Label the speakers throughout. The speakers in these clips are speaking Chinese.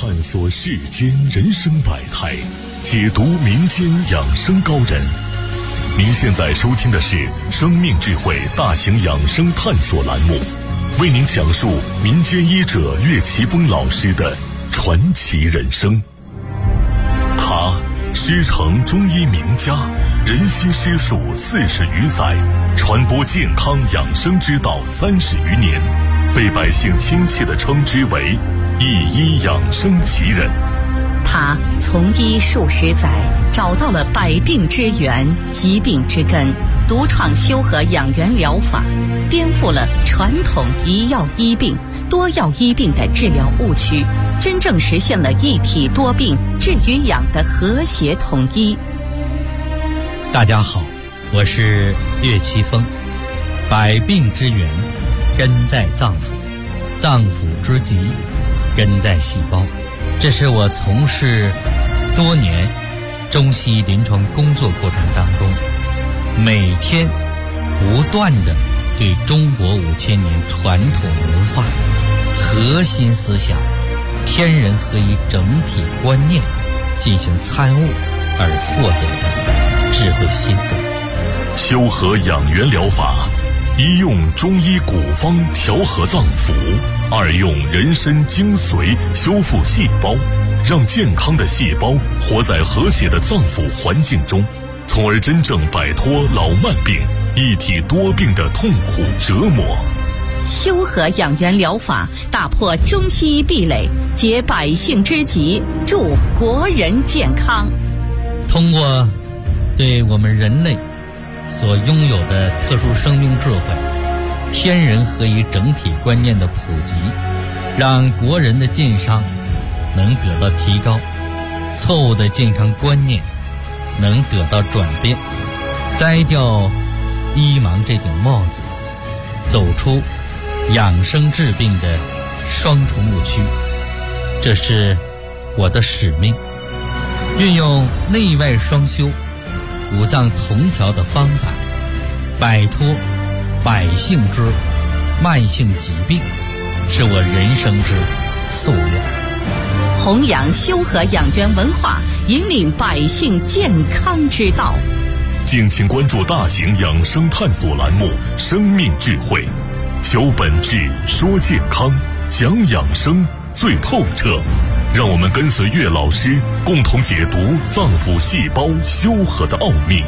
Speaker 1: 探索世间人生百态，解读民间养生高人。您现在收听的是生命智慧大型养生探索栏目，为您讲述民间医者岳奇峰老师的传奇人生。他师承中医名家，人心师术40余载，传播健康养生之道30余年，被百姓亲切地称之为一医养生奇人。
Speaker 2: 他从医数十载，找到了百病之源、疾病之根，独创修和养元疗法，颠覆了传统一药医病、多药医病的治疗误区，真正实现了一体多病、治与养的和谐统一。
Speaker 3: 大家好，我是岳奇峰。百病之源根在脏腑，脏腑之疾根在细胞。这是我从事多年中西医临床工作过程当中，每天不断地对中国5000年传统文化核心思想天人合一整体观念进行参悟而获得的智慧心得。
Speaker 1: 修和养元疗法，一用中医古方调和脏腑，二用人参精髓修复细胞，让健康的细胞活在和谐的脏腑环境中，从而真正摆脱老慢病、一体多病的痛苦折磨。
Speaker 2: 修和养元疗法打破中西医壁垒，解百姓之急，助国人健康。
Speaker 3: 通过对我们人类所拥有的特殊生命智慧、天人合一整体观念的普及，让国人的健康能得到提高，错误的健康观念能得到转变，摘掉医盲这顶帽子，走出养生治病的双重误区。这是我的使命，运用内外双修、五脏同调的方法，摆脱百姓之慢性疾病，是我人生之夙愿。
Speaker 2: 弘扬修和养元文化，引领百姓健康之道。
Speaker 1: 敬请关注大型养生探索栏目《生命智慧》，求本质，说健康，讲养生最透彻。让我们跟随岳老师，共同解读脏腑细胞修和的奥秘。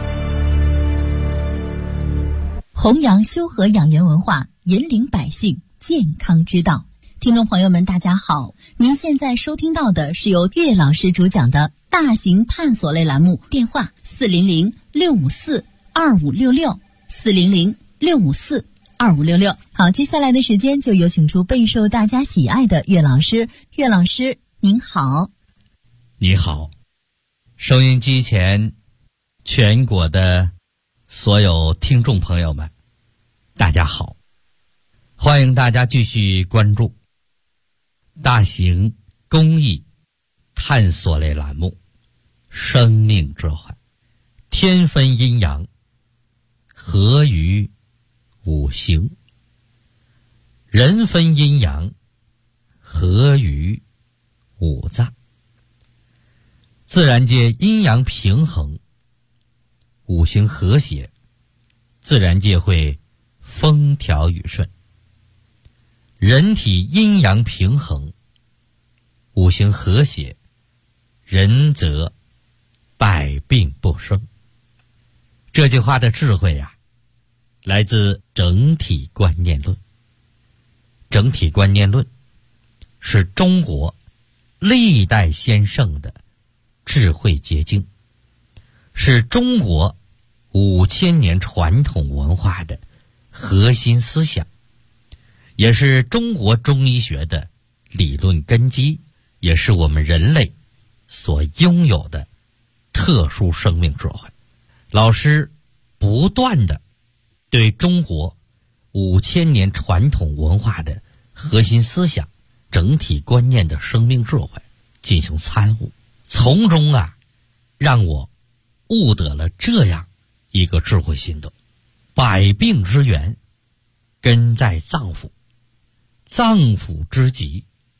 Speaker 4: 弘扬修和养元文化，引领百姓健康之道。听众朋友们大家好，您现在收听到的是由岳老师主讲的大型探索类栏目，电话400-654-2566 400-654-2566。好，接下来的时间就有请出备受大家喜爱的岳老师。岳老师您好。
Speaker 3: 你好，收音机前全国的所有听众朋友们大家好，欢迎大家继续关注大型公益探索类栏目《生命智慧》，天分阴阳合于五行，人分阴阳合于五脏。自然界阴阳平衡，五行和谐，自然界会风调雨顺。人体阴阳平衡，五行和谐，人则百病不生。这句话的智慧呀，来自整体观念论。整体观念论是中国历代先圣的智慧结晶，是中国5000年传统文化的核心思想，也是中国中医学的理论根基，也是我们人类所拥有的特殊生命智慧。老师不断地对中国5000年传统文化的核心思想、整体观念的生命智慧进行参悟，从中让我悟得了这样一个智慧心得：百病之源根在脏腑，脏腑之疾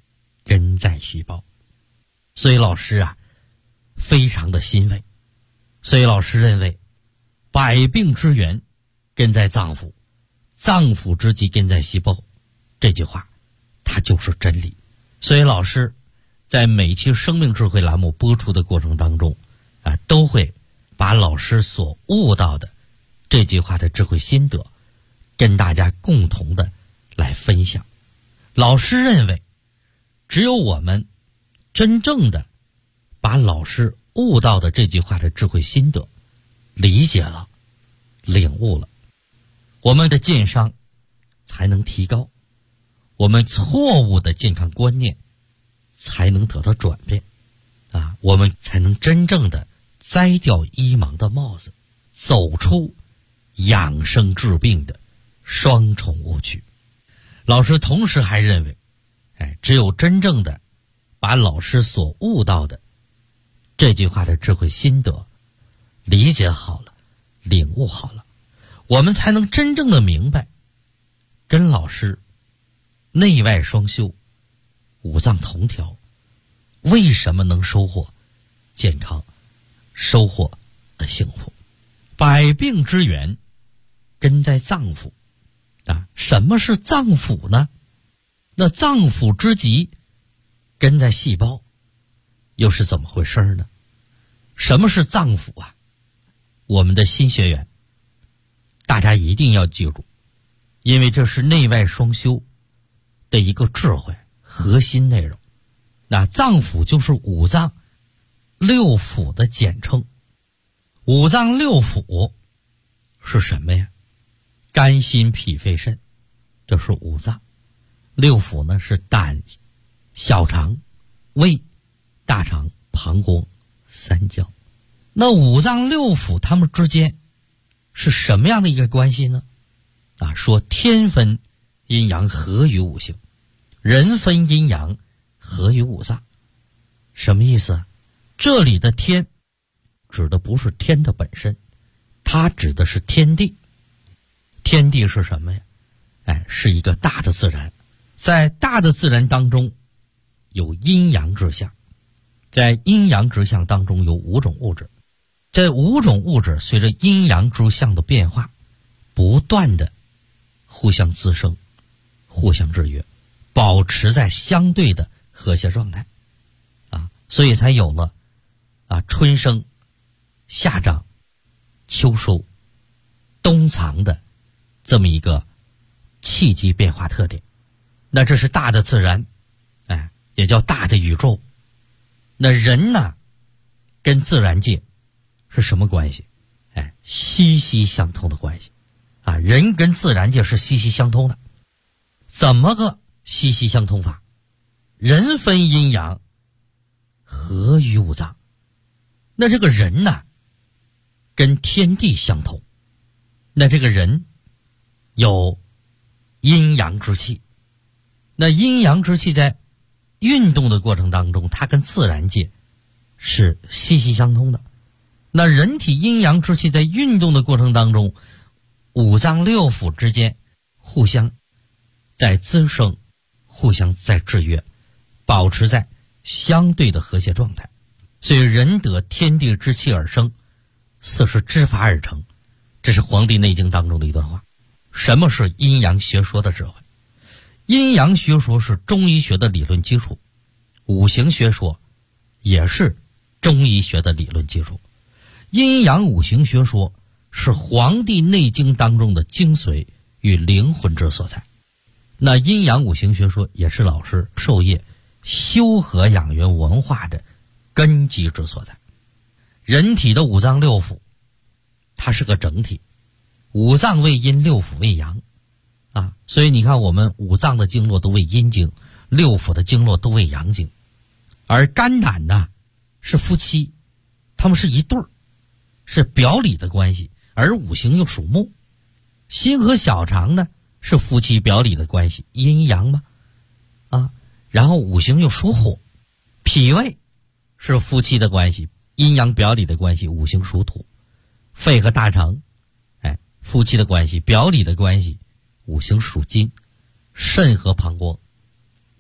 Speaker 3: 根在细胞。所以老师啊非常的欣慰，所以老师认为百病之源根在脏腑，脏腑之疾根在细胞，这句话它就是真理。所以老师在每期生命智慧栏目播出的过程当中都会把老师所悟到的这句话的智慧心得跟大家共同的来分享。老师认为只有我们真正的把老师悟到的这句话的智慧心得理解了、领悟了，我们的健商才能提高，我们错误的健康观念才能得到转变我们才能真正的摘掉医盲的帽子，走出养生治病的双重误区。老师同时还认为只有真正的把老师所悟到的这句话的智慧心得理解好了、领悟好了，我们才能真正的明白跟老师内外双修、五脏同调为什么能收获健康、收获的幸福。百病之源根在脏腑什么是脏腑呢？那脏腑之疾根在细胞，又是怎么回事呢？什么是脏腑我们的新学员大家一定要记住，因为这是内外双修的一个智慧核心内容。那脏腑就是五脏六腑的简称。五脏六腑是什么呀？肝心脾肺肾，这是五脏。六腑呢是胆、小肠、胃、大肠、膀胱、三焦。那五脏六腑它们之间是什么样的一个关系呢？说天分阴阳合于五行，人分阴阳合于五脏。什么意思？这里的天指的不是天的本身，它指的是天地。天地是什么呀？是一个大的自然。在大的自然当中有阴阳之象，在阴阳之象当中有五种物质，这五种物质随着阴阳之象的变化不断的互相滋生、互相制约，保持在相对的和谐状态所以才有了春生、夏长、秋收、冬藏的这么一个气机变化特点。那这是大的自然也叫大的宇宙。那人呢跟自然界是什么关系？息息相通的关系人跟自然界是息息相通的。怎么个息息相通法？人分阴阳合于五脏。那这个人呢跟天地相通，那这个人有阴阳之气。那阴阳之气在运动的过程当中，它跟自然界是息息相通的。那人体阴阳之气在运动的过程当中，五脏六腑之间互相在滋生，互相在制约，保持在相对的和谐状态。所以人得天地之气而生，四是之法而成。这是《黄帝内经》当中的一段话。什么是阴阳学说的智慧？阴阳学说是中医学的理论基础，五行学说也是中医学的理论基础。阴阳五行学说是《黄帝内经》当中的精髓与灵魂之所在。那阴阳五行学说也是老师授业修和养元文化的根基之所在。人体的五脏六腑它是个整体，五脏为阴，六腑为阳所以你看我们五脏的经络都为阴经，六腑的经络都为阳经。而肝胆呢是夫妻，他们是一对儿，是表里的关系。而五行又属木，心和小肠呢是夫妻表里的关系，阴阳嘛然后五行又属火，脾胃是夫妻的关系，阴阳表里的关系，五行属土。肺和大肠夫妻的关系，表里的关系，五行属金。肾和膀胱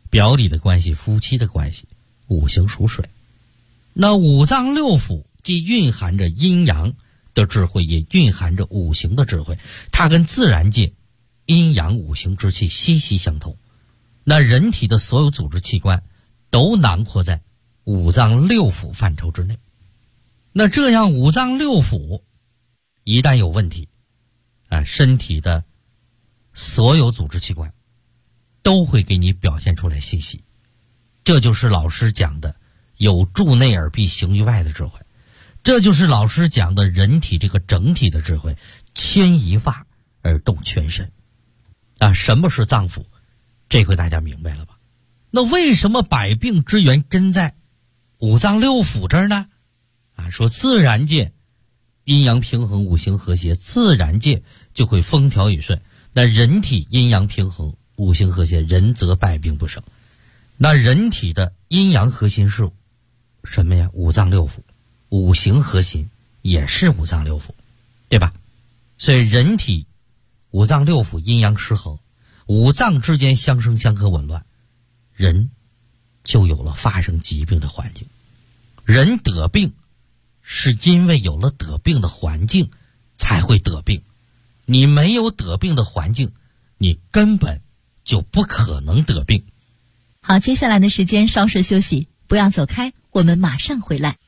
Speaker 3: 表里的关系、夫妻的关系。五行属水，那五脏六腑既蕴含着阴阳的智慧，也蕴含着五行的智慧，它跟自然界阴阳五行之气息息相通。那人体的所有组织器官都囊括在五脏六腑范畴之内。那这样五脏六腑一旦有问题身体的所有组织器官都会给你表现出来信息。这就是老师讲的有助内而必行于外的智慧，这就是老师讲的人体这个整体的智慧，牵一发而动全身什么是脏腑？这回大家明白了吧？那为什么百病之源根在五脏六腑这儿呢？说自然界阴阳平衡，五行和谐，自然界就会风调雨顺。那人体阴阳平衡，五行和谐，人则百病不生。那人体的阴阳核心是什么呀？五脏六腑，五行核心也是五脏六腑，对吧？所以人体五脏六腑阴阳失衡，五脏之间相生相克紊乱，人就有了发生疾病的环境。人得病是因为有了得病的环境才会得病，你没有得病的环境，你根本就不可能得病。
Speaker 4: 好，接下来的时间稍事休息，不要走开，我们马上回来。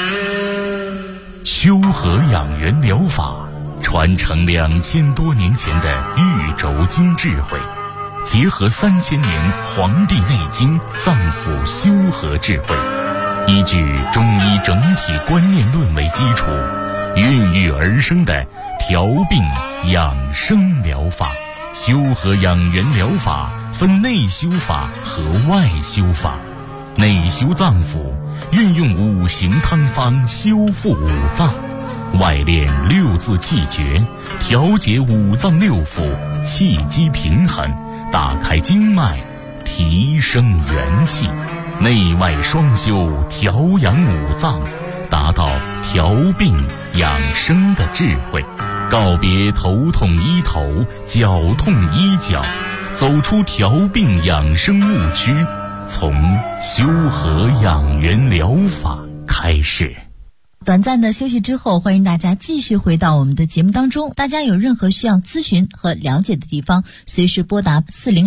Speaker 1: 修和养元疗法传承2000多年前的玉轴经智慧，结合3000年《黄帝内经》脏腑修和智慧，依据中医整体观念论为基础，孕育而生的调病养生疗法。修和养元疗法分内修法和外修法。内修脏腑，运用五行汤方修复五脏；外练六字气诀，调节五脏六腑气机平衡，打开经脉，提升元气。内外双修，调养五脏，达到调病养生的智慧。告别头痛医头，脚痛医脚，走出调病养生误区，从修和养元疗法开始。
Speaker 4: 短暂的休息之后，欢迎大家继续回到我们的节目当中。大家有任何需要咨询和了解的地方，随时拨打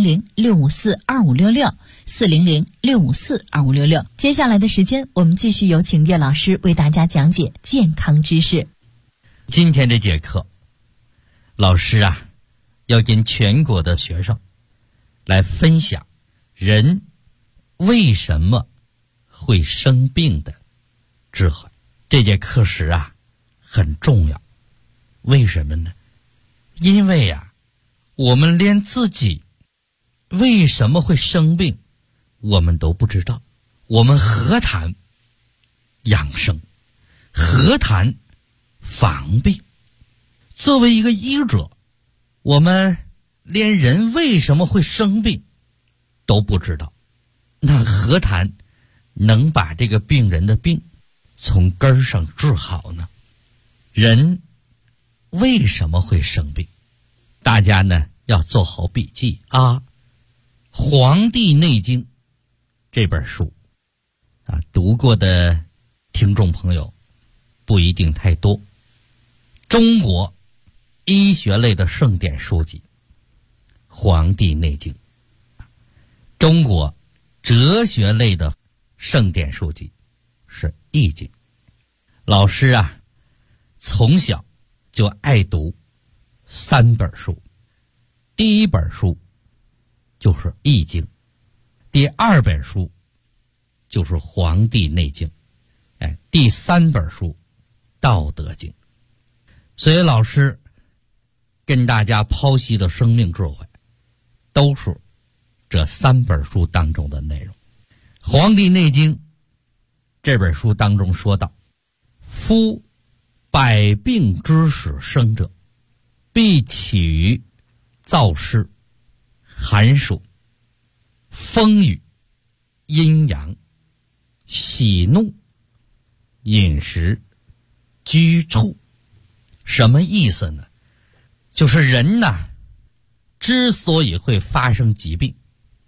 Speaker 4: 400-654-2566 400-654-2566。接下来的时间，我们继续有请岳老师为大家讲解健康知识。
Speaker 3: 今天这节课，老师要跟全国的学生来分享人为什么会生病的智慧。这节课时很重要，为什么呢？因为我们连自己为什么会生病我们都不知道，我们何谈养生，何谈防病？作为一个医者，我们连人为什么会生病都不知道，那何谈能把这个病人的病从根儿上治好呢？人为什么会生病？大家呢要做好笔记《黄帝内经》这本书读过的听众朋友不一定太多。中国医学类的圣典书籍《黄帝内经》，中国哲学类的圣典书籍是《易经》。老师从小就爱读3本书，第一本书就是《易经》，第2本书就是《黄帝内经》，第3本书《道德经》。所以老师跟大家剖析的生命智慧都是这3本书当中的内容。《黄帝内经》这本书当中说到，夫百病之始生者，必起于燥湿、寒暑、风雨、阴阳、喜怒、饮食、居处。什么意思呢？就是人之所以会发生疾病，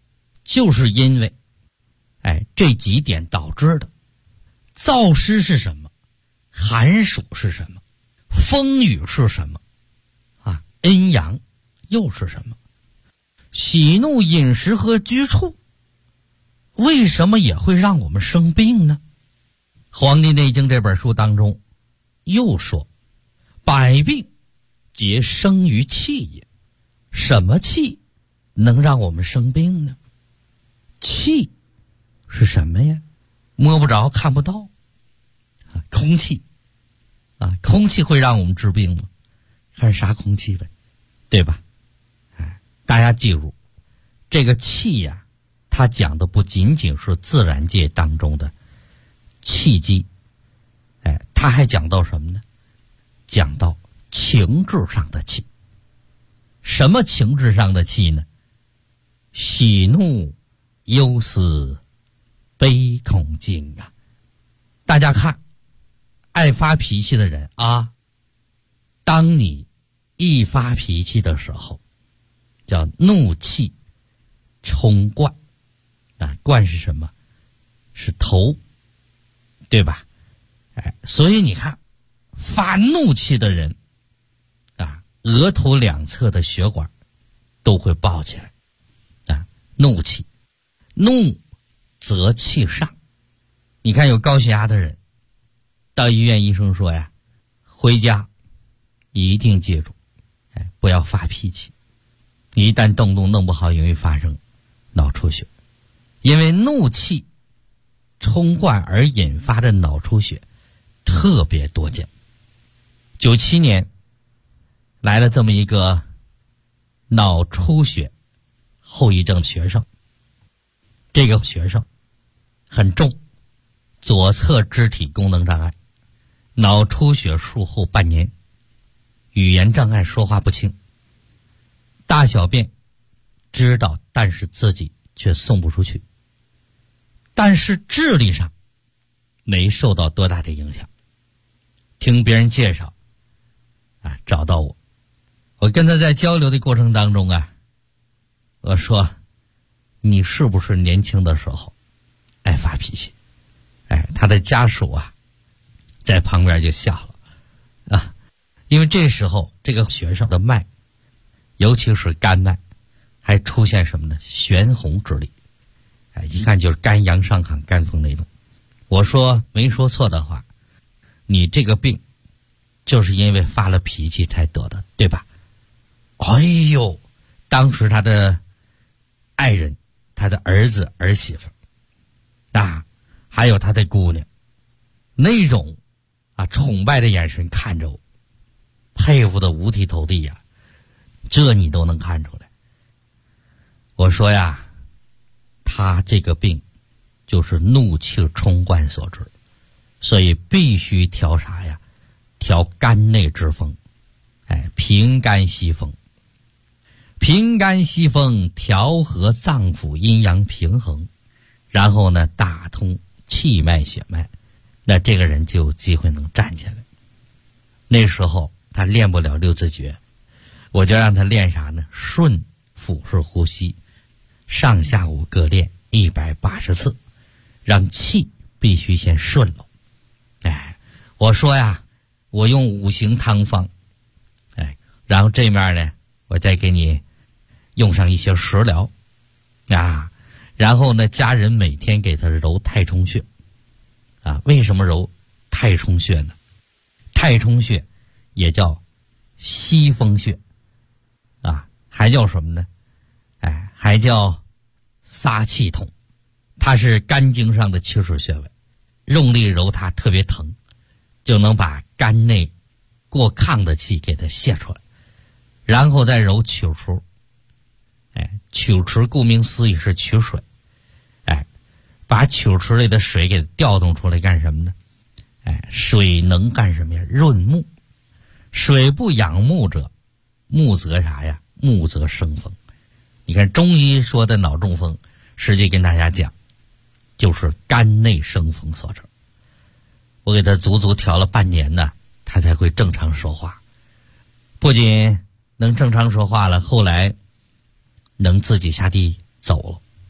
Speaker 3: 就是因为这几点导致的。燥湿是什么？寒暑是什么？风雨是什么？阴阳又是什么？喜怒饮食和居处为什么也会让我们生病呢？《黄帝内经》这本书当中又说，百病皆生于气也。什么气能让我们生病呢？气是什么呀？摸不着看不到空气空气会让我们治病吗？看是啥空气呗，对吧？大家记住，这个气呀，它讲的不仅仅是自然界当中的气机，它还讲到什么呢？讲到情志上的气。什么情志上的气呢？喜怒忧思悲恐惊啊！大家看，爱发脾气的人当你一发脾气的时候，叫怒气冲冠冠是什么？是头，对吧？所以你看，发怒气的人额头两侧的血管都会爆起来怒气，怒则气上。你看有高血压的人到医院，医生说呀，回家一定记住不要发脾气，一旦动弄不好，容易发生脑出血。因为怒气冲冠而引发的脑出血特别多见。97年来了这么一个脑出血后遗症学生，这个学生很重，左侧肢体功能障碍，脑出血术后半年，语言障碍，说话不清，大小便知道，但是自己却送不出去，但是智力上没受到多大的影响。听别人介绍找到我跟他在交流的过程当中我说，你是不是年轻的时候爱发脾气？他的家属在旁边就笑了因为这时候这个学生的脉，尤其是肝脉，还出现什么呢？玄红之力，一看就是肝阳上亢，肝风内动。我说没说错的话，你这个病就是因为发了脾气才得的，对吧？哎呦，当时他的爱人，他的儿子儿媳妇还有他的姑娘，那种崇拜的眼神看着我，佩服的五体投地这你都能看出来。我说他这个病就是怒气冲冠所致，所以必须调啥呀？调肝内之风，平肝息风。平肝息风，调和脏腑阴阳平衡，然后呢打通气脉血脉，那这个人就有机会能站起来。那时候他练不了六字诀，我就让他练啥呢？顺腹式呼吸，上下午各练180次，让气必须先顺了。我说我用5行汤方，然后这面呢我再给你用上一些食疗然后呢家人每天给他揉太冲穴为什么揉太冲穴呢？太冲穴也叫息风穴还叫什么呢？还叫撒气筒，它是肝经上的起始穴位，用力揉它特别疼，就能把肝内过亢的气给它泄出来。然后再揉曲池，曲池顾名思义是取水，把曲池里的水给调动出来干什么呢？水能干什么呀？润目。水不养目者，目则啥呀？目则生风。你看中医说的脑中风，实际跟大家讲，就是肝内生风所致。我给他足足调了半年呢，他才会正常说话。不仅能正常说话了，后来能自己下地走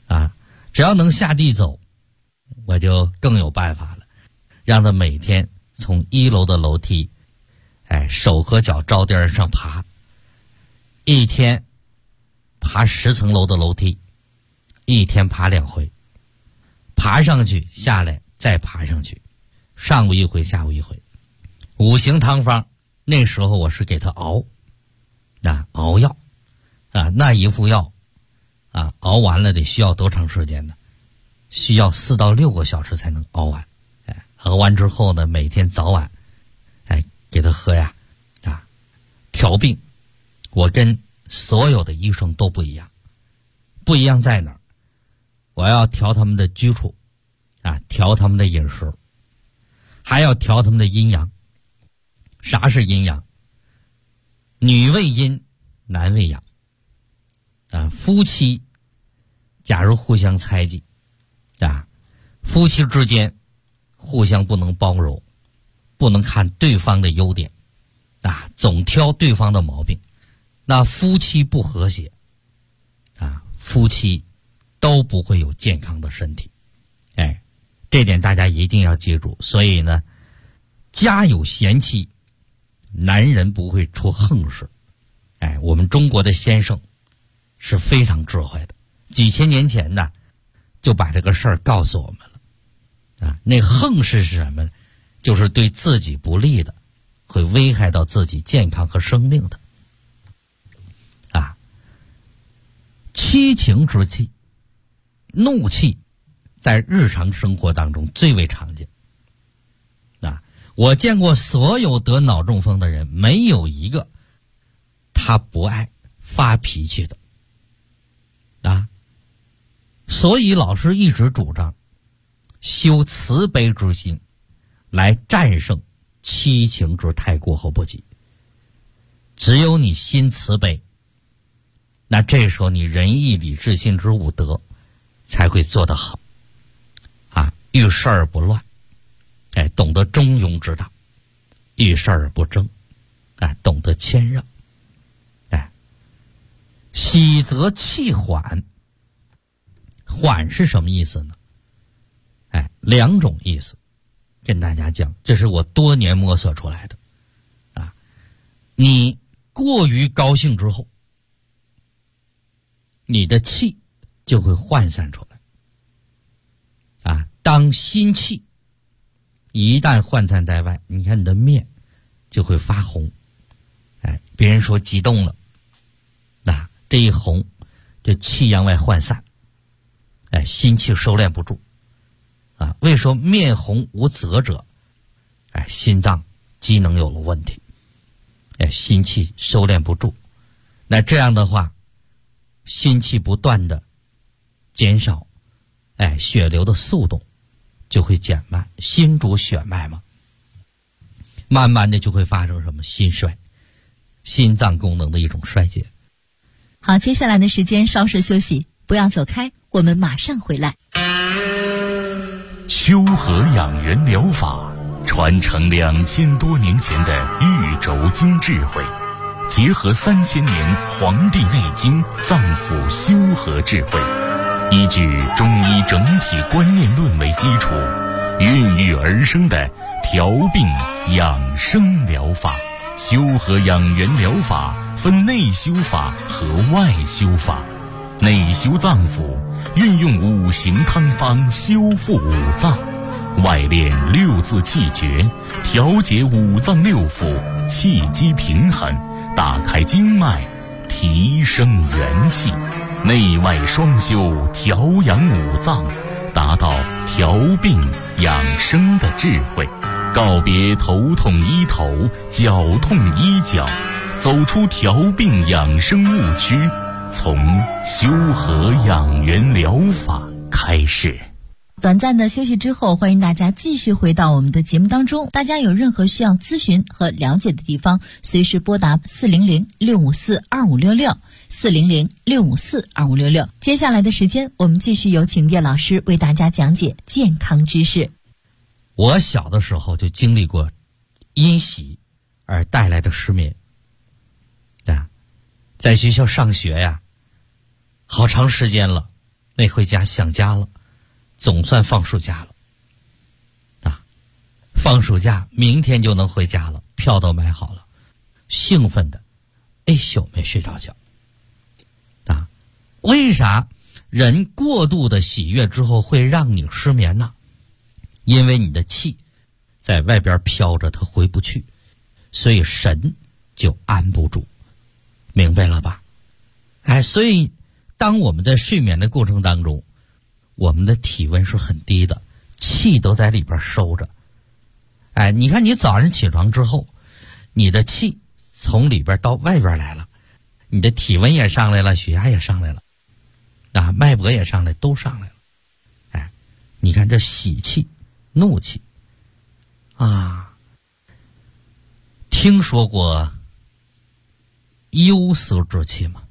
Speaker 3: 只要能下地走，我就更有办法了，让他每天从1楼的楼梯，手和脚着地上爬，一天爬10层楼的楼梯，一天爬2回，爬上去下来再爬上去，上午一回下午一回。5行汤方那时候我是给他熬药那一副药熬完了得需要多长时间呢？需要4到6个小时才能熬完。熬完之后呢，每天早晚给他喝调病。我跟所有的医生都不一样，不一样在哪儿？我要调他们的居处调他们的饮食，还要调他们的阴阳。啥是阴阳？女为阴，男为阳夫妻假如互相猜忌夫妻之间互相不能包容，不能看对方的优点总挑对方的毛病，那夫妻不和谐夫妻都不会有健康的身体。这点大家一定要记住。所以呢，家有贤妻，男人不会出横事。我们中国的先生是非常智慧的，几千年前呢就把这个事儿告诉我们了那横事是什么呢？就是对自己不利的，会危害到自己健康和生命的七情之气，怒气在日常生活当中最为常见我见过所有得脑中风的人，没有一个他不爱发脾气的所以老师一直主张修慈悲之心，来战胜七情之太过和不及。只有你心慈悲，那这时候你仁义礼智信之五德才会做得好遇事而不乱懂得中庸之道，遇事而不争懂得谦让喜则气缓。缓是什么意思呢？2种意思跟大家讲，这是我多年摸索出来的你过于高兴之后，你的气就会涣散出来当心气一旦涣散在外，你看你的面就会发红别人说激动了这一红就气阳外涣散心气收敛不住为说面红无泽者心脏机能有了问题心气收敛不住，那这样的话心气不断的减少血流的速度就会减慢，心主血脉嘛，慢慢的就会发生什么心衰，心脏功能的一种衰竭。
Speaker 4: 好，接下来的时间稍事休息，不要走开，我们马上回来。
Speaker 1: 修和养元疗法传承2000多年前的玉轴经智慧，结合3000年《黄帝内经》脏腑修和智慧，依据中医整体观念论为基础，孕育而生的调病养生疗法。修和养元疗法分内修法和外修法。内修脏腑，运用5行汤方修复5脏；外练6字气诀，调节5脏6腑，气机平衡，打开经脉，提升元气。内外双修，调养5脏，达到调病养生的智慧。告别头痛医头，脚痛医脚，走出调病养生误区，从修和养元疗法开始。
Speaker 4: 短暂的休息之后，欢迎大家继续回到我们的节目当中。大家有任何需要咨询和了解的地方，随时拨打400-654-2566 400-654-2566。接下来的时间，我们继续有请岳老师为大家讲解健康知识。
Speaker 3: 我小的时候就经历过因喜而带来的失眠在学校上学好长时间了那回家想家了，总算放暑假了啊！放暑假明天就能回家了，票都买好了，兴奋的一宿没睡着觉啊！为啥人过度的喜悦之后会让你失眠呢？因为你的气在外边飘着，它回不去，所以神就安不住，明白了吧？哎，所以当我们在睡眠的过程当中，我们的体温是很低的，气都在里边收着。哎，你看你早上起床之后，你的气从里边到外边来了，你的体温也上来了，血压也上来了啊，脉搏也上来，都上来了。哎，你看这喜气怒气啊，听说过忧思之气吗？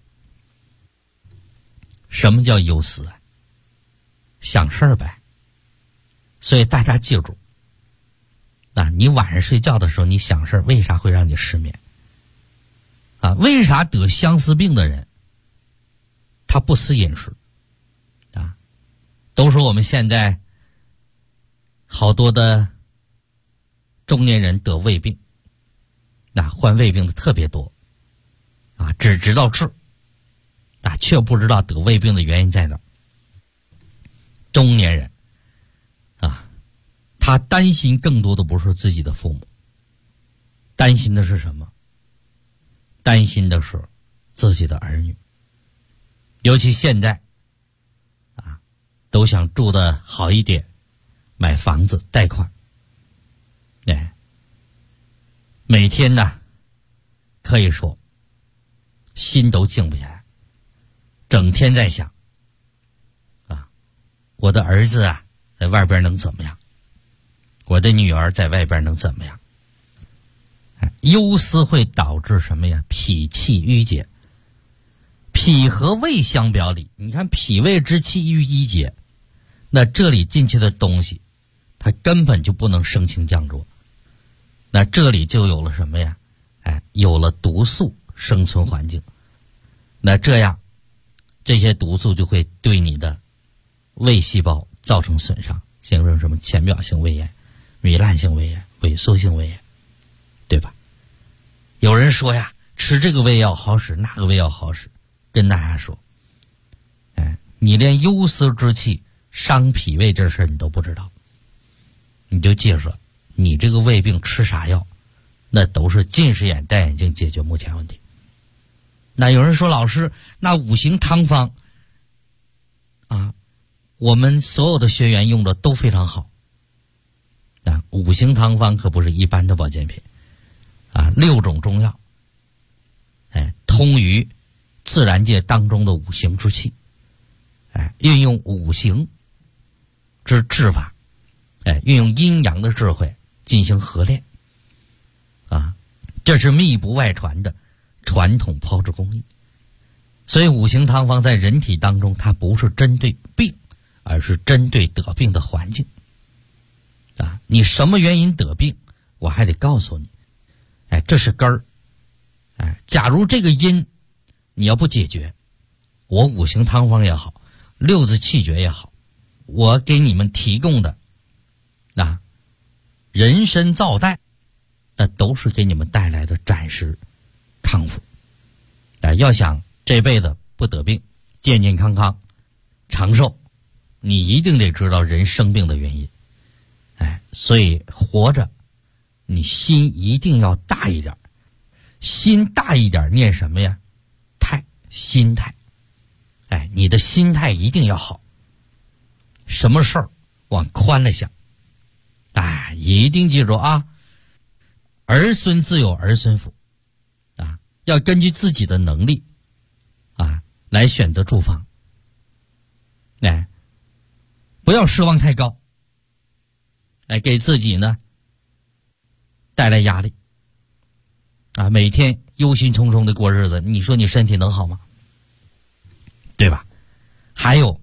Speaker 3: 什么叫忧思啊？想事儿呗。所以大家记住啊，你晚上睡觉的时候你想事儿，为啥会让你失眠啊？为啥得相思病的人他不思饮食啊？都说我们现在好多的中年人得胃病，患胃病的特别多啊，只知道治啊，却不知道得胃病的原因在哪儿。中年人啊，他担心更多的不是自己的父母，担心的是什么？担心的是自己的儿女。尤其现在啊，都想住得好一点，买房子贷款，哎，每天呢可以说心都静不下来，整天在想啊，我的儿子啊在外边能怎么样，我的女儿在外边能怎么样。忧思会导致什么呀？脾气郁结。脾和胃相表里，你看脾胃之气郁结，那这里进去的东西它根本就不能升清降浊，那这里就有了什么呀？哎，有了毒素生存环境。那这样这些毒素就会对你的胃细胞造成损伤，形成什么浅表性胃炎、糜烂性胃炎、萎缩性胃炎，对吧？有人说呀，吃这个胃药好使，那个胃药好使，跟大家说，哎，你连忧思之气伤脾胃这事儿你都不知道，你就记住，你这个胃病吃啥药，那都是近视眼戴眼镜解决目前问题。那有人说，老师，那五行汤方啊，我们所有的学员用的都非常好啊，五行汤方可不是一般的保健品啊，6种中药，哎，通于自然界当中的五行之气，哎，运用五行之治法，哎，运用阴阳的智慧进行合炼啊，这是密不外传的传统炮制工艺。所以五行汤方在人体当中，它不是针对病，而是针对得病的环境啊。你什么原因得病，我还得告诉你，哎，这是根儿。哎，假如这个因你要不解决，我五行汤方也好，6字气诀也好，我给你们提供的啊人参皂带，那都是给你们带来的暂时康复啊。要想这辈子不得病，健健康康长寿，你一定得知道人生病的原因。哎，所以活着你心一定要大一点，心大一点念什么呀？心态。哎，你的心态一定要好，什么事儿往宽了想。哎，一定记住啊，儿孙自有儿孙福啊，要根据自己的能力啊来选择住房。哎，不要奢望太高，哎，给自己呢带来压力啊，每天忧心忡忡的过日子，你说你身体能好吗？对吧？还有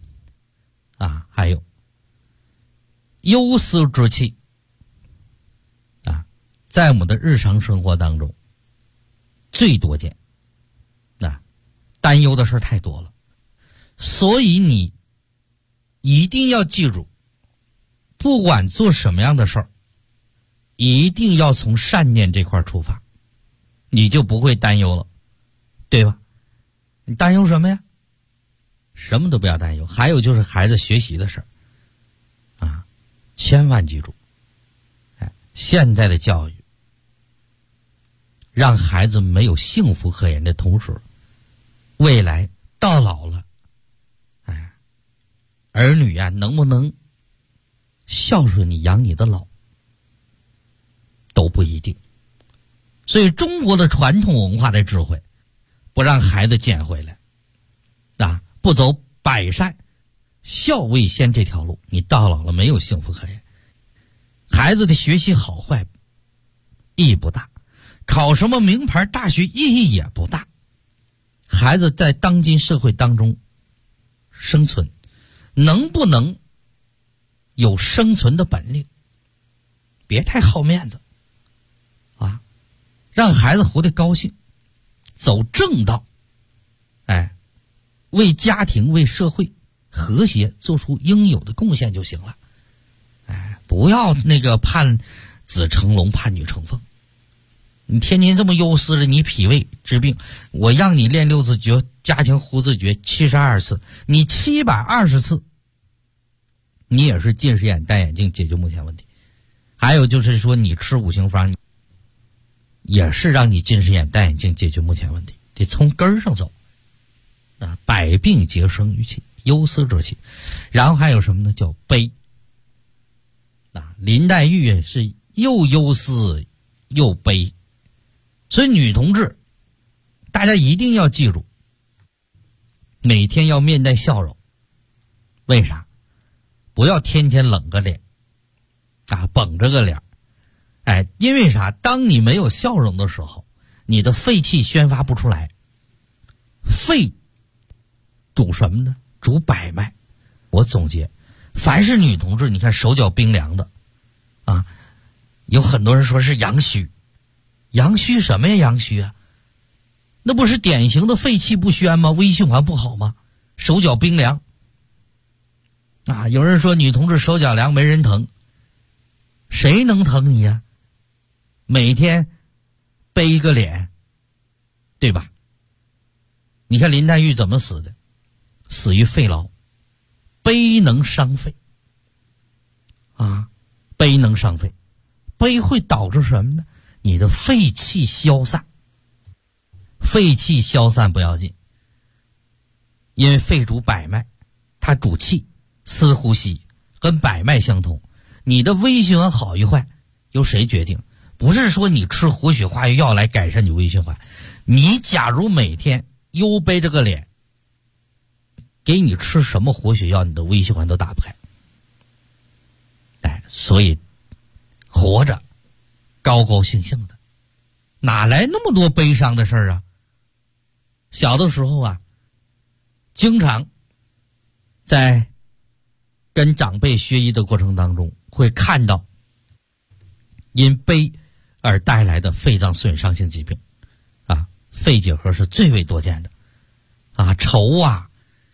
Speaker 3: 忧思之气啊，在我们的日常生活当中最多见啊，担忧的事太多了， 所以你一定要记住，不管做什么样的事儿，一定要从善念这块出发，你就不会担忧了，对吧？你担忧什么呀？什么都不要担忧。还有就是孩子学习的事儿啊，千万记住，现在的教育让孩子没有幸福可言的同时，未来到老了，儿女啊能不能孝顺你养你的老都不一定。所以中国的传统文化的智慧，不让孩子捡回来啊，不走百善孝为先这条路，你到老了没有幸福可言。孩子的学习好坏意义不大，考什么名牌大学意义也不大。孩子在当今社会当中生存，能不能有生存的本领，别太好面子啊，让孩子活得高兴，走正道，为家庭为社会和谐做出应有的贡献就行了。不要那个盼子成龙盼女成凤，你天天这么忧思着你脾胃治病，我让你练六字诀加强呼字诀72次，你720次你也是近视眼戴眼镜解决目前问题。还有就是说你吃五行方也是让你近视眼戴眼镜解决目前问题，得从根儿上走啊，百病皆生于气，忧思之气。然后还有什么呢？叫悲啊，林黛玉是又忧思又悲。所以女同志大家一定要记住，每天要面带笑容。为啥？不要天天冷个脸啊，绷着个脸。因为啥？当你没有笑容的时候，你的肺气宣发不出来。肺主什么呢？主百脉。我总结，凡是女同志，你看手脚冰凉的啊，有很多人说是阳虚。阳虚什么呀？阳虚啊，那不是典型的肺气不宣吗？微循环不好吗？手脚冰凉啊！有人说女同志手脚凉没人疼，谁能疼你呀？每天背一个脸，对吧？你看林黛玉怎么死的？死于肺痨。悲能伤肺啊，悲能伤肺。悲会导致什么呢？你的肺气消散。肺气消散不要紧，因为肺主百脉，它主气，司呼吸，跟百脉相通。你的微循环好与坏由谁决定？不是说你吃活血化瘀药来改善你微循环，你假如每天又背着个脸，给你吃什么活血药，你的微循环都打不开。所以活着高高兴兴的，哪来那么多悲伤的事儿啊？小的时候啊，经常在跟长辈学医的过程当中，会看到因悲而带来的肺脏损伤性疾病啊，肺结核是最为多见的啊。愁啊，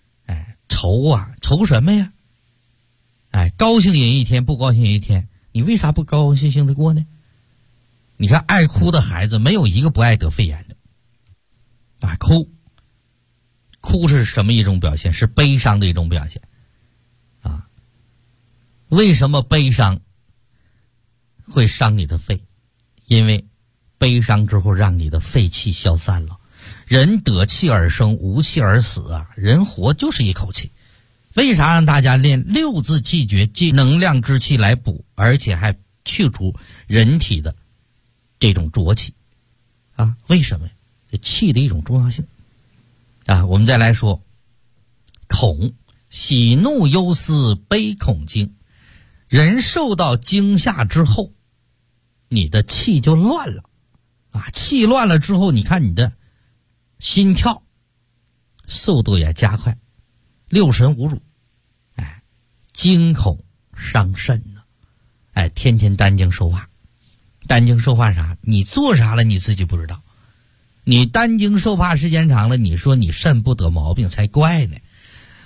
Speaker 3: 愁什么呀？高兴也一天，不高兴也一天，你为啥不高高兴兴的过呢？你看爱哭的孩子没有一个不爱得肺炎的啊。哭是什么一种表现？是悲伤的一种表现啊。为什么悲伤会伤你的肺？因为悲伤之后让你的肺气消散了。人得气而生，无气而死啊！人活就是一口气。为啥让大家练六字气诀，借能量之气来补，而且还去除人体的这种浊气啊？为什么呀？这气的一种重要性啊！我们再来说恐，喜怒忧思悲恐惊。人受到惊吓之后，你的气就乱了啊！气乱了之后，你看你的心跳速度也加快，六神无主，惊恐伤肾呢。天天担惊受怕。担惊受怕啥？你做啥了你自己不知道。你担惊受怕时间长了，你说你肾不得毛病才怪呢。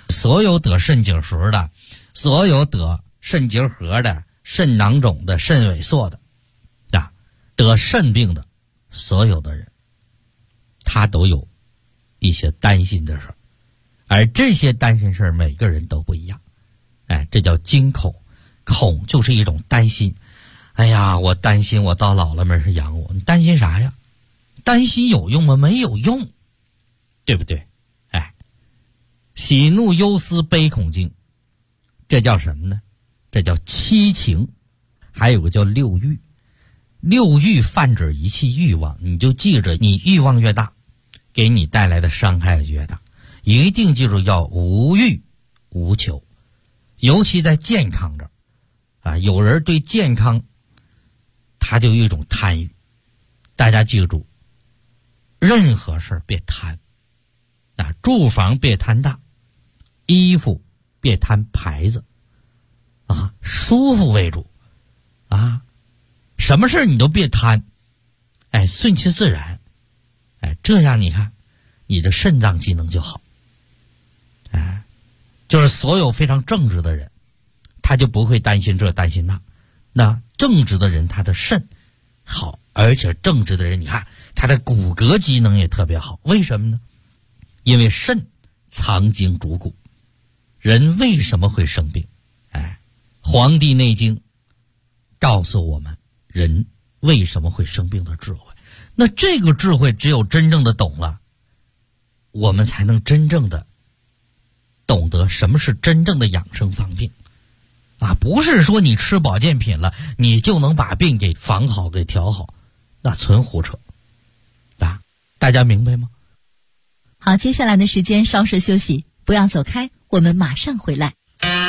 Speaker 3: 所有得肾结石的，所有得肾结核的、肾囊肿的、肾萎缩的得肾病的所有的人，他都有一些担心的事儿，而这些担心事儿每个人都不一样。这叫惊恐，恐就是一种担心。哎呀，我担心我到老了没人养我，你担心啥呀？担心有用吗？没有用，对不对？喜怒忧思悲恐惊，这叫什么呢？这叫七情。还有个叫六欲。六欲泛指一切欲望，你就记着，你欲望越大，给你带来的伤害越大。一定记住要无欲无求，尤其在健康这儿有人对健康他就有一种贪欲。大家记住，任何事儿别贪住房别贪大，衣服别贪牌子舒服为主什么事你都别贪，顺其自然，这样你看你的肾脏机能就好。就是所有非常正直的人，他就不会担心这担心那。那正直的人他的肾好，而且正直的人你看他的骨骼机能也特别好。为什么呢？因为肾藏精主骨。人为什么会生病？黄帝内经告诉我们人为什么会生病的智慧。那这个智慧只有真正的懂了，我们才能真正的懂得什么是真正的养生防病不是说你吃保健品了你就能把病给防好给调好，那纯胡扯大家明白吗？
Speaker 4: 好，接下来的时间稍事休息，不要走开，我们马上回来。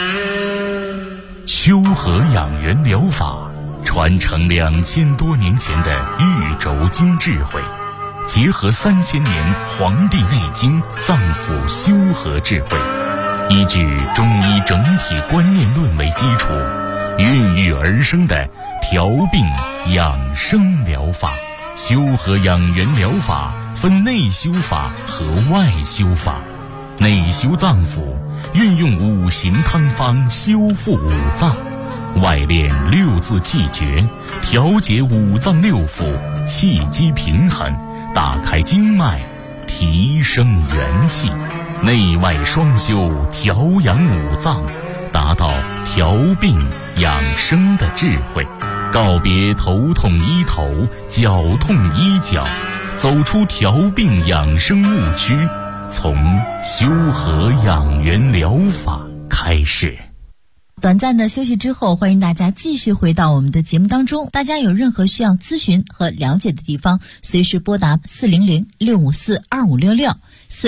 Speaker 1: 修和养元疗法传承2000多年前的玉轴经智慧，结合3000年《黄帝内经》脏腑修和智慧，依据中医整体观念论为基础，孕育而生的调病养生疗法。修和养元疗法分内修法和外修法。内修脏腑，运用五行汤方修复五脏；外练6字气诀，调节五脏六腑，气机平衡，打开经脉，提升元气。内外双修，调养五脏，达到调病养生的智慧。告别头痛医头，脚痛医脚，走出调病养生误区，从修和养元疗法开始。
Speaker 4: 短暂的休息之后，欢迎大家继续回到我们的节目当中。大家有任何需要咨询和了解的地方，随时拨打400-654-2566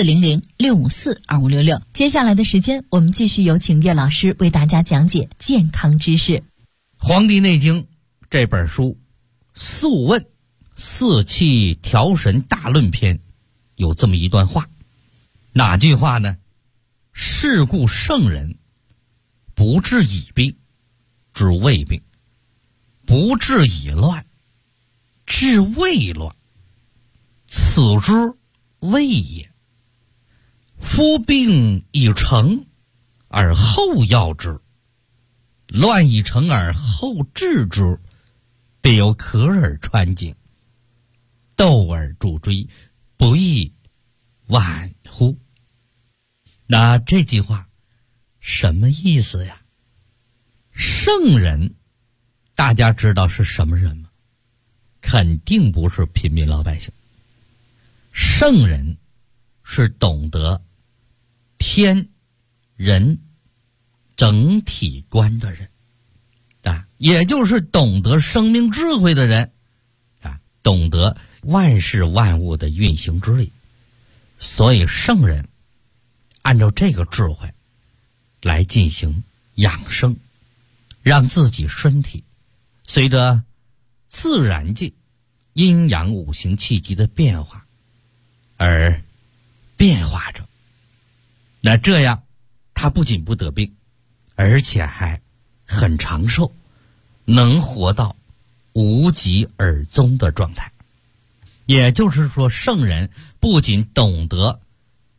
Speaker 4: 400-654-2566。接下来的时间，我们继续有请岳老师为大家讲解健康知识。
Speaker 3: 黄帝内经这本书素问四气调神大论篇有这么一段话，哪句话呢？是故圣人不治已病，治未病；不治已乱，治未乱。此之谓也。夫病已成而后药之，乱已成而后治之，必有可耳穿颈，窦耳助椎，不亦晚乎？那这句话什么意思呀？圣人大家知道是什么人吗？肯定不是平民老百姓。圣人是懂得天人整体观的人也就是懂得生命智慧的人懂得万事万物的运行之理。所以圣人按照这个智慧来进行养生，让自己身体随着自然界阴阳五行气机的变化而变化着。那这样他不仅不得病，而且还很长寿，能活到无疾而终的状态。也就是说，圣人不仅懂得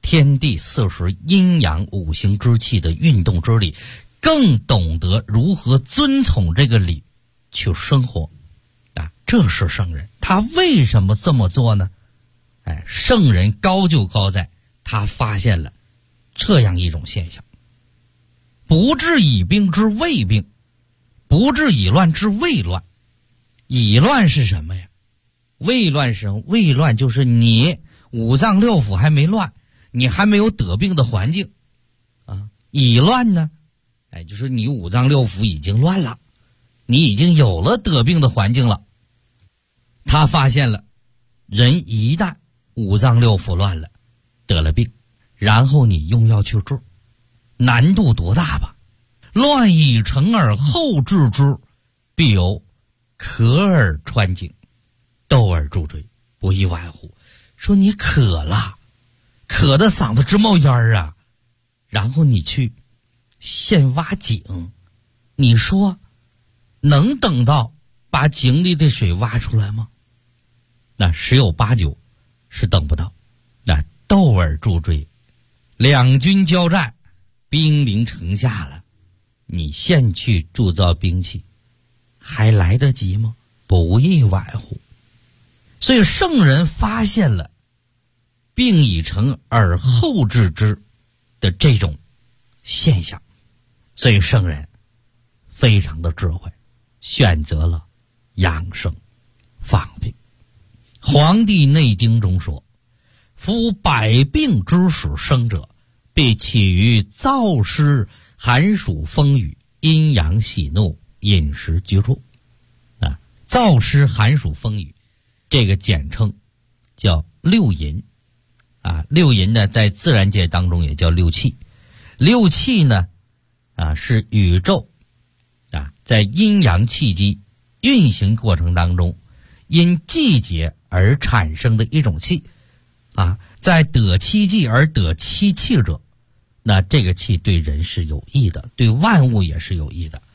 Speaker 3: 天地四时阴阳五行之气的运动之理，更懂得如何遵从这个理去生活。这是圣人。他为什么这么做呢？圣人高就高在他发现了这样一种现象：不治已病之未病，不治已乱之未乱。已乱是什么呀？未乱是什么？未乱就是你五脏六腑还没乱，你还没有得病的环境啊。已乱呢，就是你五脏六腑已经乱了，你已经有了得病的环境了。他发现了，人一旦五脏六腑乱了，得了病，然后你用药去治，难度多大吧？乱已成而后治之，必有渴而穿井，斗而助追，不亦晚乎。说你渴了，渴的嗓子直冒烟啊，然后你去现挖井，你说能等到把井里的水挖出来吗？那十有八九是等不到。那斗而助追，两军交战，兵临城下了，你现去铸造兵器，还来得及吗？不亦晚乎。所以圣人发现了病已成而后治之的这种现象，所以圣人非常的智慧，选择了养生防病。《黄帝内经》中说，夫百病之始生者，必起于燥湿寒暑风雨阴阳喜怒饮食居住。燥湿寒暑风雨这个简称叫六淫。六淫呢在自然界当中也叫六气。六气呢是宇宙在阴阳气机运行过程当中因季节而产生的一种气在得其季而得其气者，那这个气对人是有益的，对万物也是有益的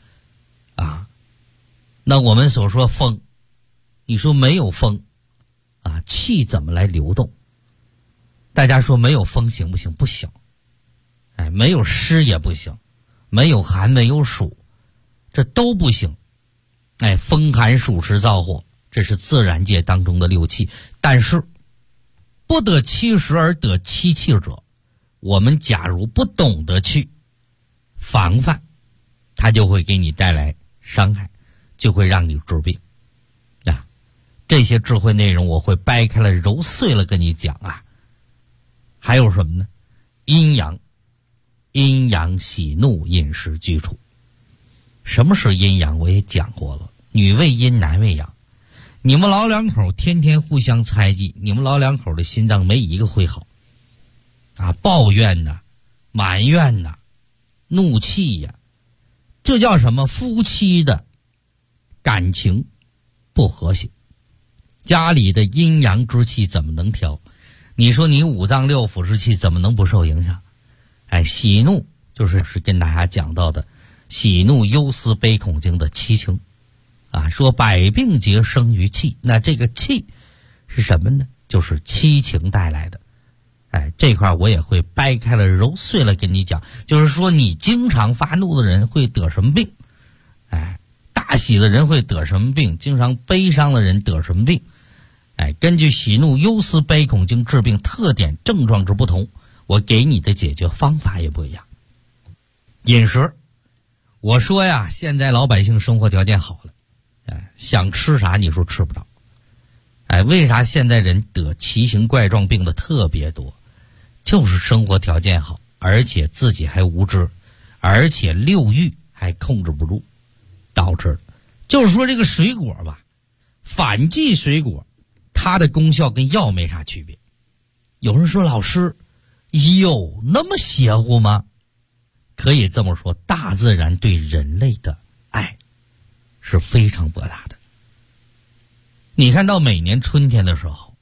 Speaker 3: 那我们所说风，你说没有风气怎么来流动？大家说没有风行不行？不行。没有湿也不行，没有寒没有暑，这都不行。风寒暑湿燥火，这是自然界当中的六气。但是不得其时而得其气者，我们假如不懂得去防范，它就会给你带来伤害，就会让你治病这些智慧内容我会掰开了揉碎了跟你讲还有什么呢？阴阳喜怒饮食居处。什么是阴阳我也讲过了，女为阴男为阳。你们老两口天天互相猜忌，你们老两口的心脏没一个会好抱怨埋怨怒气这叫什么？夫妻的感情不和谐，家里的阴阳之气怎么能调？你说你五脏六腑之气怎么能不受影响？喜怒就是跟大家讲到的喜怒忧思悲恐惊的七情说百病皆生于气，那这个气是什么呢？就是七情带来的。这块我也会掰开了揉碎了跟你讲，就是说你经常发怒的人会得什么病，大喜的人会得什么病，经常悲伤的人得什么病。根据喜怒忧思悲恐惊治病特点症状之不同，我给你的解决方法也不一样。饮食，我说现在老百姓生活条件好了，想吃啥你说吃不着。为啥现在人得奇形怪状病的特别多？就是生活条件好，而且自己还无知，而且六欲还控制不住导致的。就是说这个水果吧，反季水果它的功效跟药没啥区别。有人说老师有那么邪乎吗？可以这么说，大自然对人类的爱是非常博大的。你看到每年春天的时候，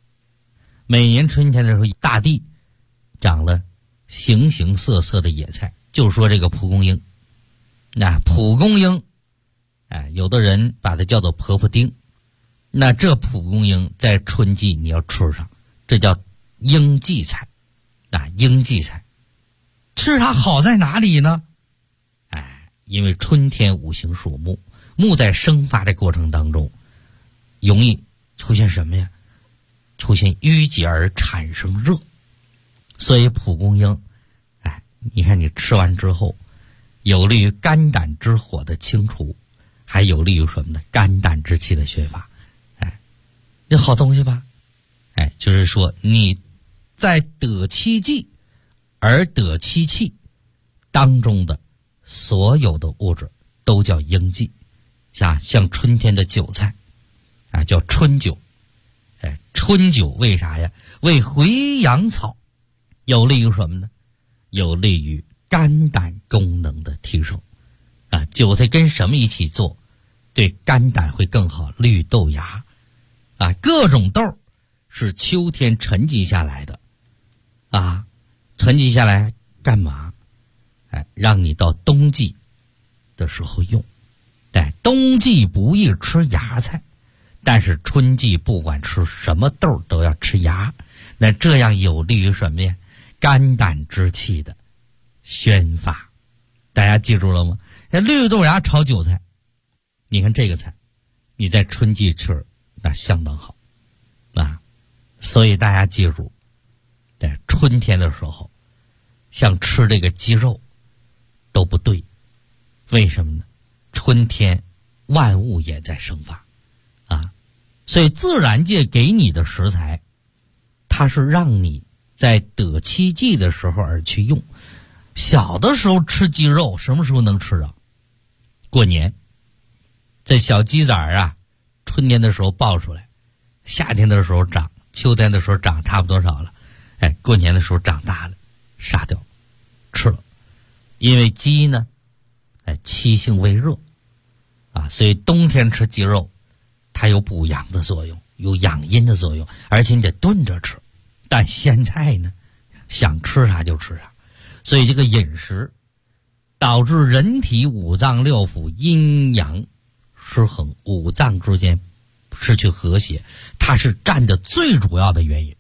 Speaker 3: 大地长了形形色色的野菜，就说这个蒲公英。蒲公英有的人把它叫做婆婆丁，那这蒲公英在春季你要吃上，这叫应季菜应季菜。吃它好在哪里呢？因为春天五行属木，木在生发的过程当中容易出现什么呀？出现淤结而产生热。所以蒲公英你看你吃完之后有利于肝胆之火的清除，还有利于什么呢？肝胆之气的宣发。这好东西吧？就是说你在得其气而得其气当中的所有的物质都叫应季。像春天的韭菜叫春韭。春韭为啥呀？为回阳草，有利于什么呢？有利于肝胆功能的提升。韭菜跟什么一起做对肝胆会更好？绿豆芽各种豆是秋天沉积下来的沉积下来干嘛？让你到冬季的时候用。冬季不宜吃芽菜，但是春季不管吃什么豆都要吃芽。那这样有利于什么呀？肝胆之气的宣发。大家记住了吗？绿豆芽炒韭菜，你看这个菜你在春季吃那相当好所以大家记住，在春天的时候像吃这个鸡肉都不对。为什么呢？春天万物也在生发所以自然界给你的食材，它是让你在得其季的时候而去用。小的时候吃鸡肉什么时候能吃过年。这小鸡崽春天的时候抱出来，夏天的时候长，秋天的时候长差不多少了，过年的时候长大了，杀掉吃了。因为鸡呢气性微热所以冬天吃鸡肉它有补阳的作用，有养阴的作用，而且你得炖着吃。但现在呢想吃啥就吃啥，所以这个饮食导致人体五脏六腑阴阳失衡，五脏之间失去和谐，它是占的最主要的原因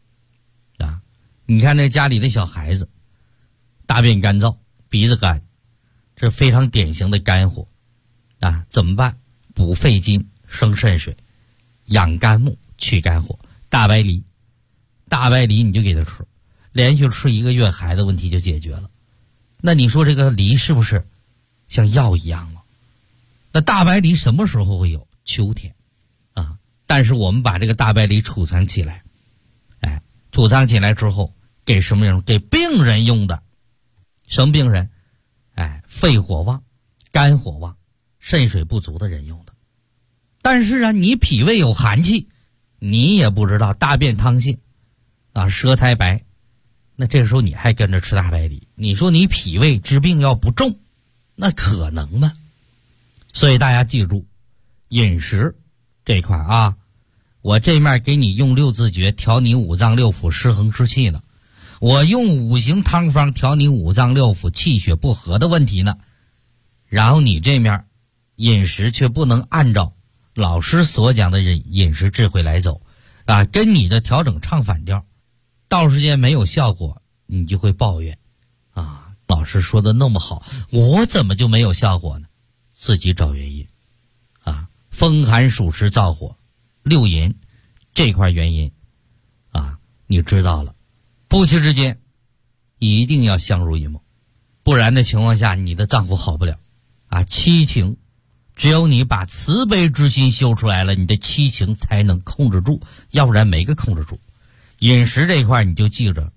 Speaker 3: 你看那家里的小孩子大便干燥，鼻子干，这非常典型的肝火怎么办？补肺经，生肾水，养肝木，去肝火。大白梨你就给他吃，连续吃1个月，孩子问题就解决了。那你说这个梨是不是像药一样了？那大白梨什么时候会有？秋天但是我们把这个大白梨储藏起来，储藏起来之后给什么人？给病人用的。什么病人？肺火旺，肝火旺，肾水不足的人用的。但是你脾胃有寒气，你也不知道，大便溏泻舌苔白，那这时候你还跟着吃大白梨，你说你脾胃之病要不重，那可能吗？所以大家记住，饮食这块我这面给你用6字诀调你五脏六腑失衡之气呢，我用5行汤方调你五脏六腑气血不和的问题呢。然后你这面饮食却不能按照老师所讲的饮食智慧来走跟你的调整唱反调，到时间没有效果，你就会抱怨老师说的那么好，我怎么就没有效果呢？自己找原因风寒暑湿燥火6淫这块原因你知道了，夫妻之间一定要相濡以沫，不然的情况下你的脏腑好不了七情只有你把慈悲之心修出来了，你的七情才能控制住，要不然没个控制住。饮食这一块你就记着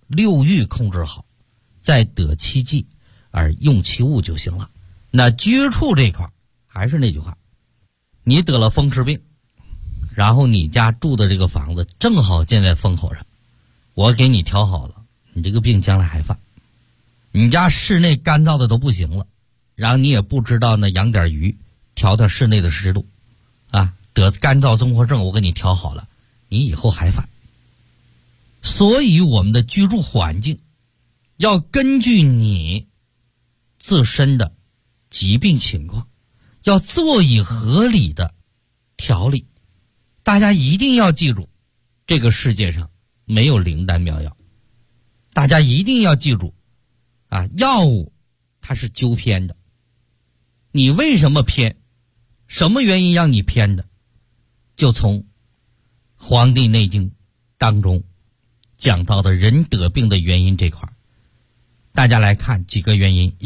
Speaker 3: 6欲控制好，再得其剂而用其物就行了。那居处这块还是那句话，你得了风湿病，然后你家住的这个房子正好建在风口上，我给你调好了，你这个病将来还犯。你家室内干燥的都不行了，然后你也不知道呢，养点鱼调调室内的湿度得干燥综合症我给你调好了，你以后还犯。所以我们的居住环境要根据你自身的疾病情况，要做以合理的调理。大家一定要记住，这个世界上没有灵丹妙药， 大家一定要记住啊，药物它是纠偏的。你为什么偏？什么原因让你偏的？就从《黄帝内经》当中讲到的人得病的原因这块，大家来看几个原因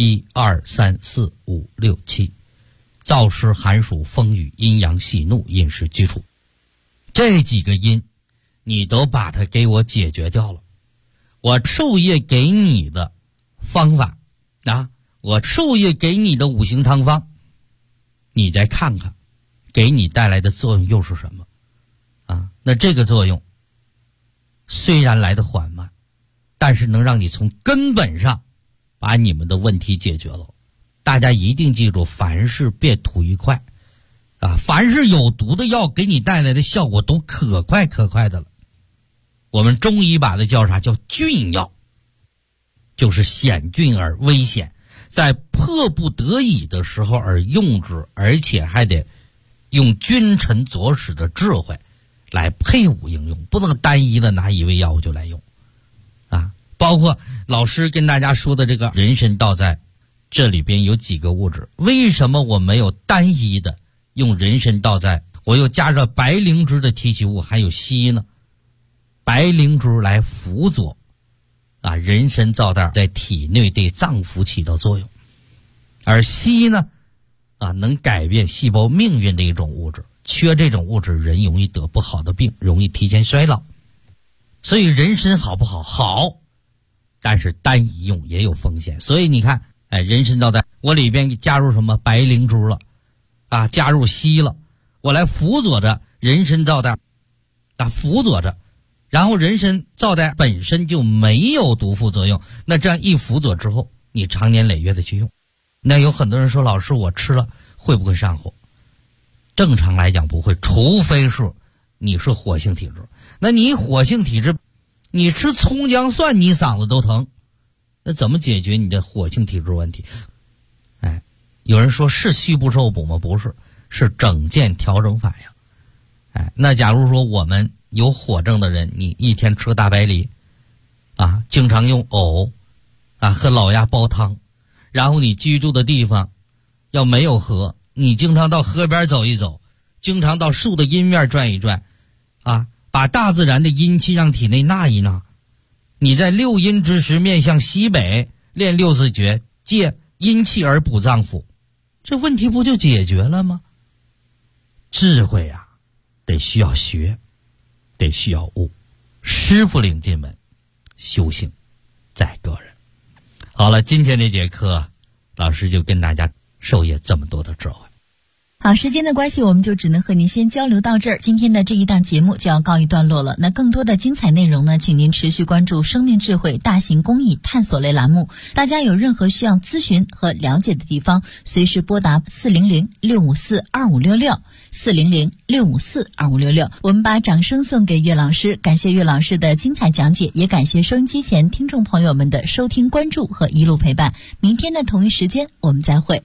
Speaker 3: ：1、2、3、4、5、6、7，燥湿寒暑风雨阴阳喜怒饮食居处，这几个因你都把它给我解决掉了。我授业给你的方法啊，我授业给你的五行汤方，你再看看给你带来的作用又是什么啊？那这个作用虽然来得缓慢，但是能让你从根本上把你们的问题解决了。大家一定记住，凡事别图一快啊！凡是有毒的药给你带来的效果都可快可快的了。我们中医把它叫啥？叫峻药，就是险峻而危险，在迫不得已的时候而用之，而且还得用君臣佐使的智慧来配伍应用，不能单一的拿一味药物就来用啊！包括老师跟大家说的这个人参皂苷，这里边有几个物质，为什么我没有单一的用人参皂苷，我又加上白灵芝的提取物还有硒呢？白灵芝来辅佐啊，人参皂苷在体内对脏腑起到作用，而硒呢啊，能改变细胞命运的一种物质，缺这种物质人容易得不好的病，容易提前衰老。所以人参好不好？好，但是单一用也有风险。所以你看，人参皂苷我里边加入什么白灵芝了啊，加入硒了，我来辅佐着人参皂苷啊，辅佐着，然后人参皂苷本身就没有毒副作用，那这样一辅佐之后，你长年累月的去用。那有很多人说，老师我吃了会不会上火？正常来讲不会，除非是你是火性体质。那你火性体质，你吃葱姜蒜你嗓子都疼，那怎么解决你的火性体质问题？有人说是虚不受补吗？不是，是整件调整法呀。那假如说我们有火症的人，你一天吃大白梨啊，经常用藕啊和老鸭煲汤，然后你居住的地方要没有河，你经常到河边走一走，经常到树的阴面转一转啊，把大自然的阴气让体内纳一纳。你在六阴之时面向西北练六字诀，借阴气而补脏腑，这问题不就解决了吗？智慧啊，得需要学，得需要悟，师傅领进门，修行在个人。好了，今天这节课老师就跟大家授业这么多的智慧。
Speaker 4: 好，时间的关系，我们就只能和您先交流到这儿。今天的这一档节目就要告一段落了。那更多的精彩内容呢，请您持续关注生命智慧大型公益探索类栏目。大家有任何需要咨询和了解的地方，随时拨打400-654-2566 400-654-2566。我们把掌声送给岳老师，感谢岳老师的精彩讲解，也感谢收音机前听众朋友们的收听关注和一路陪伴。明天的同一时间我们再会。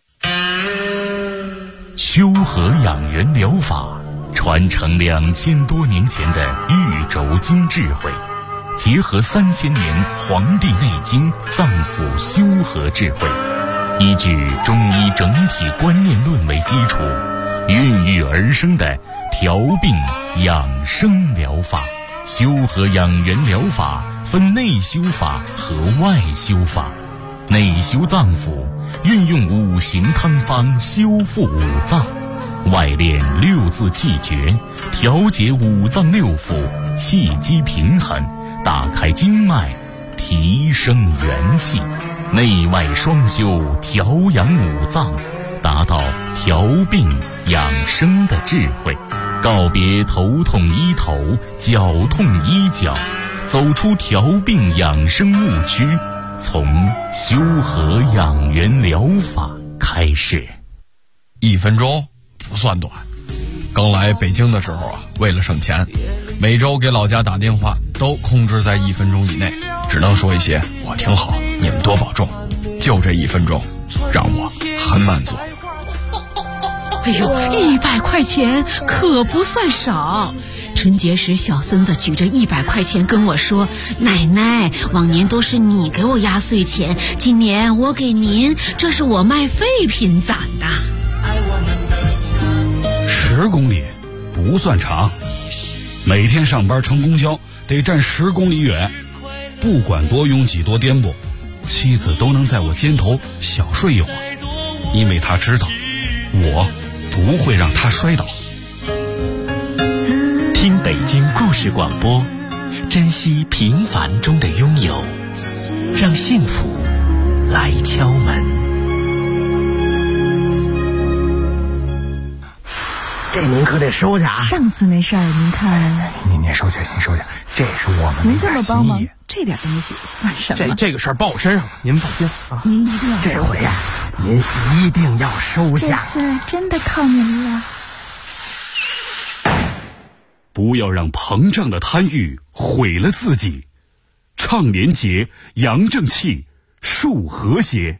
Speaker 1: 修和养元疗法传承2000多年前的玉轴经智慧，结合3000年《黄帝内经》脏腑修和智慧，依据中医整体观念论为基础，孕育而生的调病养生疗法。修和养元疗法分内修法和外修法。内修脏腑，运用五行汤方修复五脏；外练六字气诀，调节五脏六腑，气机平衡，打开经脉，提升元气。内外双修，调养五脏，达到调病养生的智慧。告别头痛医头，脚痛医脚，走出调病养生误区，从修和养元疗法开始。
Speaker 5: 1分钟不算短。刚来北京的时候啊，为了省钱，每周给老家打电话都控制在1分钟以内，只能说一些我挺好，你们多保重。就这1分钟，让我很满足。
Speaker 6: 哎呦，100块钱可不算少。 春节时小孙子举着100块钱跟我说，奶奶，往年都是你给我压岁钱，今年我给您，这是我卖废品攒的。
Speaker 7: 10公里不算长，每天上班乘公交得站10公里远，不管多拥挤多颠簸，妻子都能在我肩头小睡一会儿，因为她知道我不会让她摔倒。
Speaker 8: 听北京故事广播，珍惜平凡中的拥有，让幸福来敲门。
Speaker 9: 这您可得收下啊！
Speaker 10: 上次那事儿您看，
Speaker 9: 您收下，您收下，这是我们
Speaker 10: 您这么帮忙，这点东西算什么？
Speaker 9: 这个事儿报我身上，您放心啊！
Speaker 10: 您一定要收下，
Speaker 9: 这回呀，您一定要收下。
Speaker 10: 这次真的靠您了。
Speaker 7: 不要让膨胀的贪欲毁了自己，倡廉洁，扬正气，树和谐。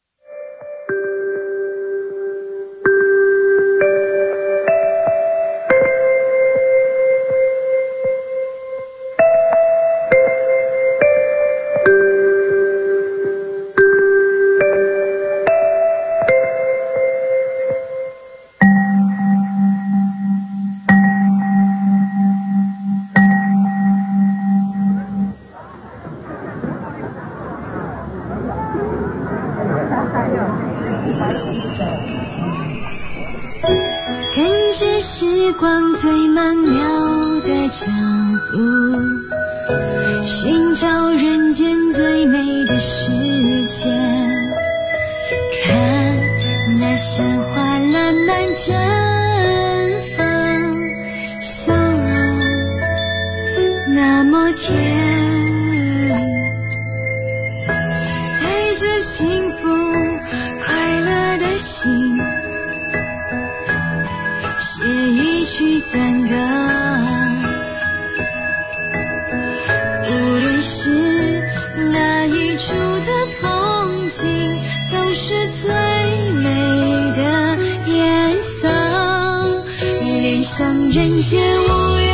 Speaker 11: 时光最曼妙的脚步，寻找人间最美的世界，看那鲜花烂漫绽放，笑容那么甜，带着幸福快乐的心，写一曲赞歌，无论是哪一处的风景，都是最美的颜色，恋上人间无